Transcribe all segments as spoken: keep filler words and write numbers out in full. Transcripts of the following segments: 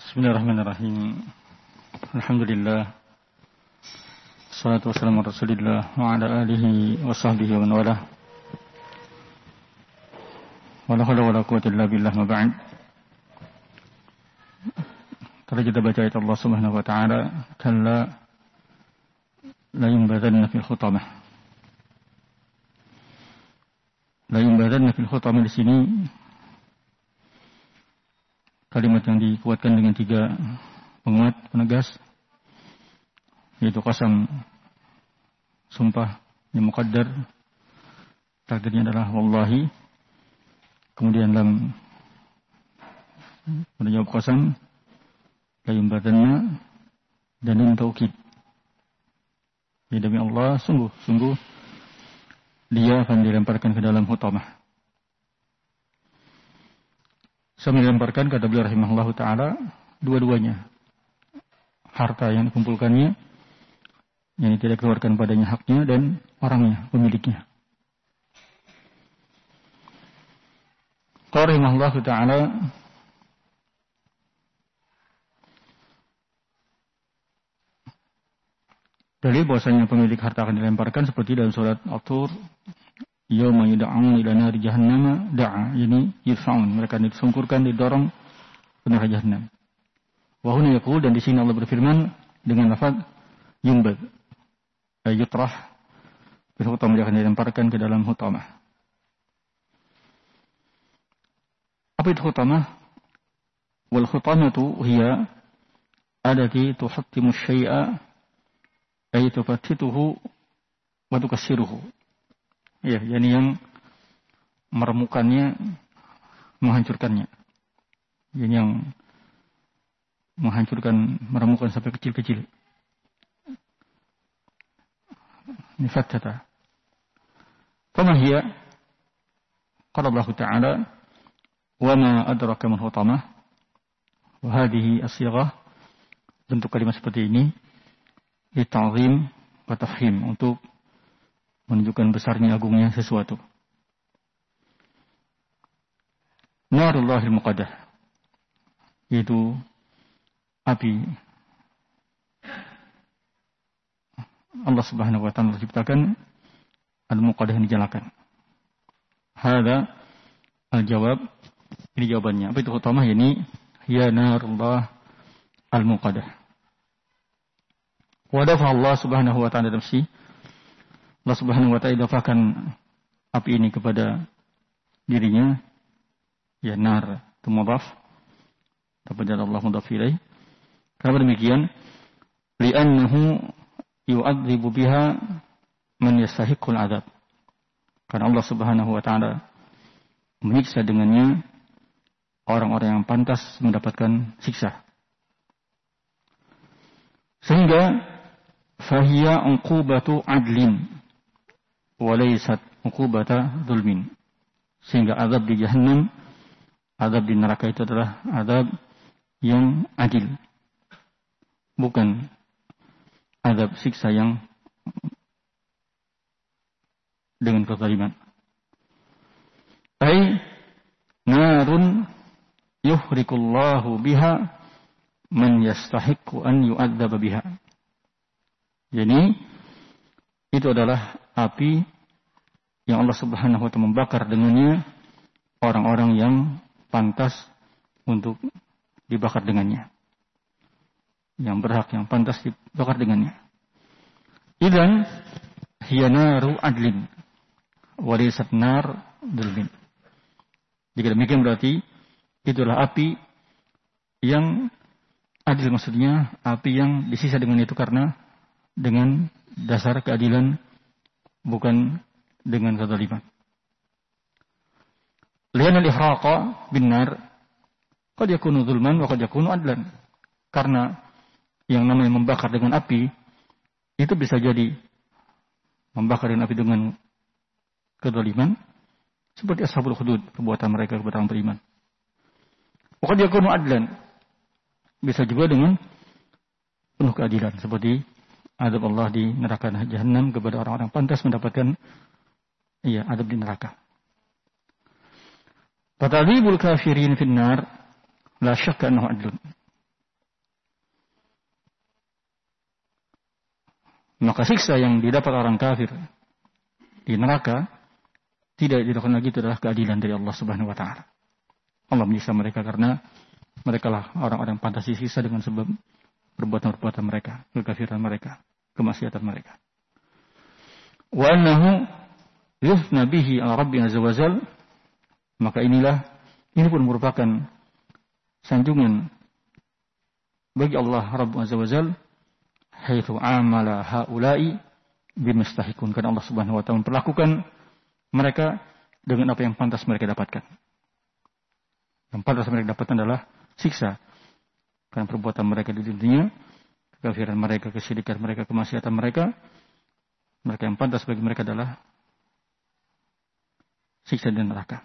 Bismillahirrahmanirrahim. Alhamdulillah. Wassalatu wassalamu ala Rasulillah wa ala alihi wa sahbihi wa man walah. Wala haula wala quwwata illa billah ma ba'd. Tadi kita baca ayat Allah Subhanahu wa taala, kalla la yunbadanna fil khutamah. La yunbadanna fil khutamah di sini kalimat yang dikuatkan dengan tiga penguat penegas, yaitu qasam, sumpah yang muqaddar, takdirnya adalah wallahi, kemudian lam menjawab qasam, la yumbadanna, dan nun taukid. Ya demi Allah, sungguh sungguh dia akan dilemparkan ke dalam hutamah. Saya melemparkan, kata beliau rahimahullahu ta'ala, dua-duanya. Harta yang dikumpulkannya, yang tidak keluarkan padanya haknya, dan orangnya, pemiliknya. Qala rahimahullahu ta'ala, dalil bahwasanya pemilik harta akan dilemparkan seperti dalam surat At-Tur, yauma yud'aun ila nari jahannam da'a, yani yurfa'un, mereka disungkurkan, didorong ke neraka jahannam. Wa huna yaqul, dan di sini Allah berfirman dengan lafaz yumbad, ay yutrah, bil hutamah, akan dilemparkan ke dalam hutamah. Apa itu hutamah? Wal hutamatu hiya allati tuhattimu syai'a ay tufattituhu wa tukassiruhu. Ya, yakni yang meremukannya, menghancurkannya. Ini yang menghancurkan, meremukan sampai kecil-kecil. Ini fattata. Kama hiya, qala Allah Ta'ala, wa ma adraka man hutamah, wa hadhihi as-sighah, bentuk kalimat seperti ini, lita'zim wa tafhim, untuk menunjukkan besarnya, agungnya sesuatu. Narullahil muqaddah, yaitu api Allah Subhanahu wa ta'ala ciptakan, al-muqaddah yang dinyalakan. Hada al-jawab, ini jawabannya. Apa itu hutamah? Ini ya narullah al-muqaddah. Wa dafa Allah Subhanahu wa ta'ala nafsi, Allah Subhanahu wa ta'ala idafahkan api ini kepada dirinya, ya nar itu mudhaf, kepada Allah mudhaf ilaih. Kenapa demikian? Li'annahu yu'adzibu biha man yastahiqqul adzab. Karena Allah Subhanahu wa ta'ala menyiksa dengannya orang-orang yang pantas mendapatkan siksa. Sehingga fahiya uqubatu adlin walaysat uqubata dzulmin. Sehingga azab di jahannam, azab di neraka itu adalah azab yang adil, bukan azab siksa yang dengan kezaliman. Ai narun yuhrikullahu biha man yastahiqqu an yu'adzaba biha. Jadi itu adalah api yang Allah Subhanahu wa ta'ala membakar dengannya orang-orang yang pantas untuk dibakar dengannya, yang berhak, yang pantas dibakar dengannya. Idzan hiya naru adlin wa laysat nar dzulmin. Jika demikian berarti itulah api yang adil, maksudnya api yang disisa dengan itu karena dengan dasar keadilan, bukan dengan kezaliman. Lian al-ihraqa bin nar qad yakunu dzulman wa qad yakunu adlan. Karena yang namanya membakar dengan api itu bisa jadi membakar dengan api dengan kezaliman, seperti ashabul hudud, perbuatan mereka kepada orang beriman. Wa qad yakunu adlan, bisa juga dengan penuh keadilan, seperti azab Allah di neraka jahannam kepada orang-orang pantas mendapatkan iya azab di neraka. Fatadhibul kafirin fin nar la syakka annahu adlun. Maka siksa yang didapat orang kafir di neraka tidak dilakukan lagi, itu adalah keadilan dari Allah Subhanahu wa taala. Allah menyiksa mereka karena mereka lah orang-orang yang pantas disiksa dengan sebab perbuatan-perbuatan mereka, kekafiran mereka, kemaksiatan mereka. Wa annahu yufna bihi ala rabbi azza wa jal, maka inilah ini pun merupakan sanjungan bagi Allah Rabb azza wa jal, haitsu amala haula'i bimustahikun, karena Allah Subhanahu wa taala memperlakukan mereka dengan apa yang pantas mereka dapatkan. Yang pantas mereka dapatkan adalah siksa karena perbuatan mereka di dunia, kekafiran mereka, kesyirikan mereka, kemaksiatan mereka. Mereka yang pantas bagi mereka adalah siksa di neraka.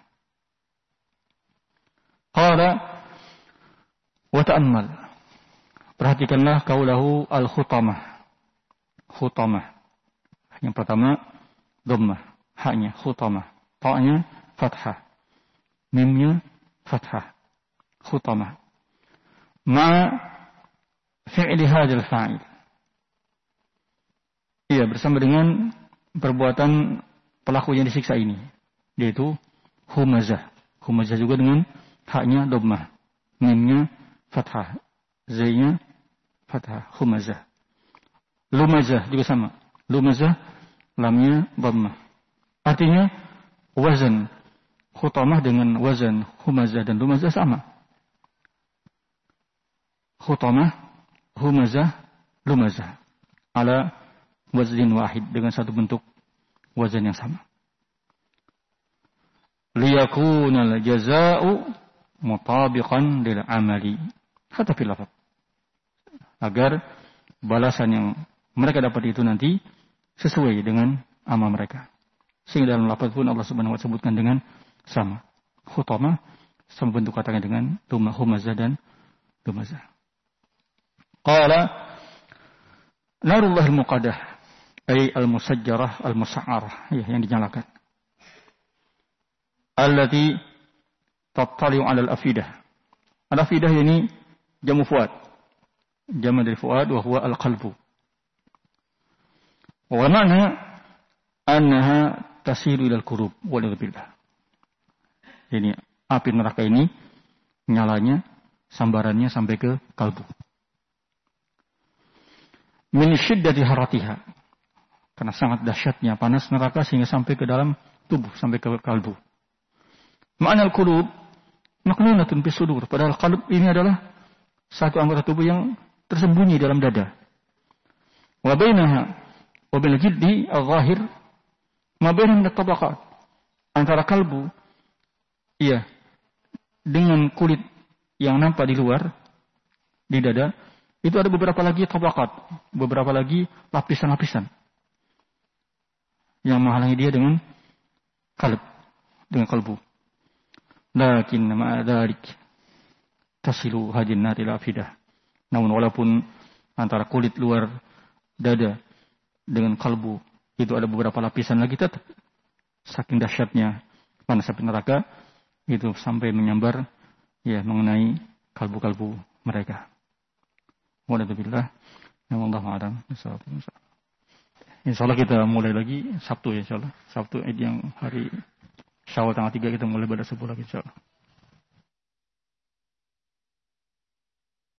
Qala wa ta'ammal, perhatikanlah kaulahu al-khutamah. Khutamah. Yang pertama dhammah, haknya khutamah, ta'nya fathah, mimnya fathah. Khutamah. Ma fi'li hadzal fa'il. Iya, bersama dengan perbuatan pelaku yang disiksa ini, yaitu humazah. Humazah juga dengan haknya dhammah, mimnya fathah, zainya fathah, humazah. Lumazah juga sama. Lumazah, lamnya dhammah. Artinya wazan khutamah dengan wazan humazah dan lumazah sama. Khutamah, humazah, lumazah ala waznin wahid, dengan satu bentuk wazan yang sama. Liyakunal jazaa'u mutabiqan lil amali hatta fil lafaz, agar balasan yang mereka dapat itu nanti sesuai dengan amal mereka. Sehingga dalam lafaz pun Allah Subhanahu wa taala sebutkan dengan sama. Khutamah sama bentuk katanya dengan tumah, humazah dan lumazah. Qala narullah al-muqaddah, ay al-musajjarah al-musa'arah, ya, yang dinyalakan. Allati tattali'u 'ala al-afidah. Al-afidah ini jamu fuad. Jamu dari fuad wa huwa al-qalbu. Wa ma'na annaha tasiru ila al-qulub wal billah. Ini api neraka ini nyalanya, sambarannya sampai ke kalbu. Min syiddati haratiha, karena sangat dahsyatnya panas neraka sehingga sampai ke dalam tubuh, sampai ke kalbu. Ma'anal qulub maknunatun fi sudur, padahal kalb ini adalah satu anggota tubuh yang tersembunyi dalam dada. Wa bainaha wa bainal jildi al-zahir ma bainal tabaqat, antara kalbu, iya, dengan kulit yang nampak di luar, di dada, itu ada beberapa lagi tabaqat, beberapa lagi lapisan-lapisan yang menghalangi dia dengan kalb, dengan kalbu. Lakin ma'a dzalik tasilu hadin nar ila afidah. Namun walaupun antara kulit luar dada dengan kalbu itu ada beberapa lapisan lagi, tetap saking dahsyatnya panas api neraka itu sampai menyambar, ya, mengenai kalbu-kalbu mereka. Walhamdulillah, wallahu a'lam. Insyaallah kita mulai lagi Sabtu, ya, insyaallah. Sabtu yang hari Syawal tanggal tiga kita mulai pada subuh lagi, insyaallah.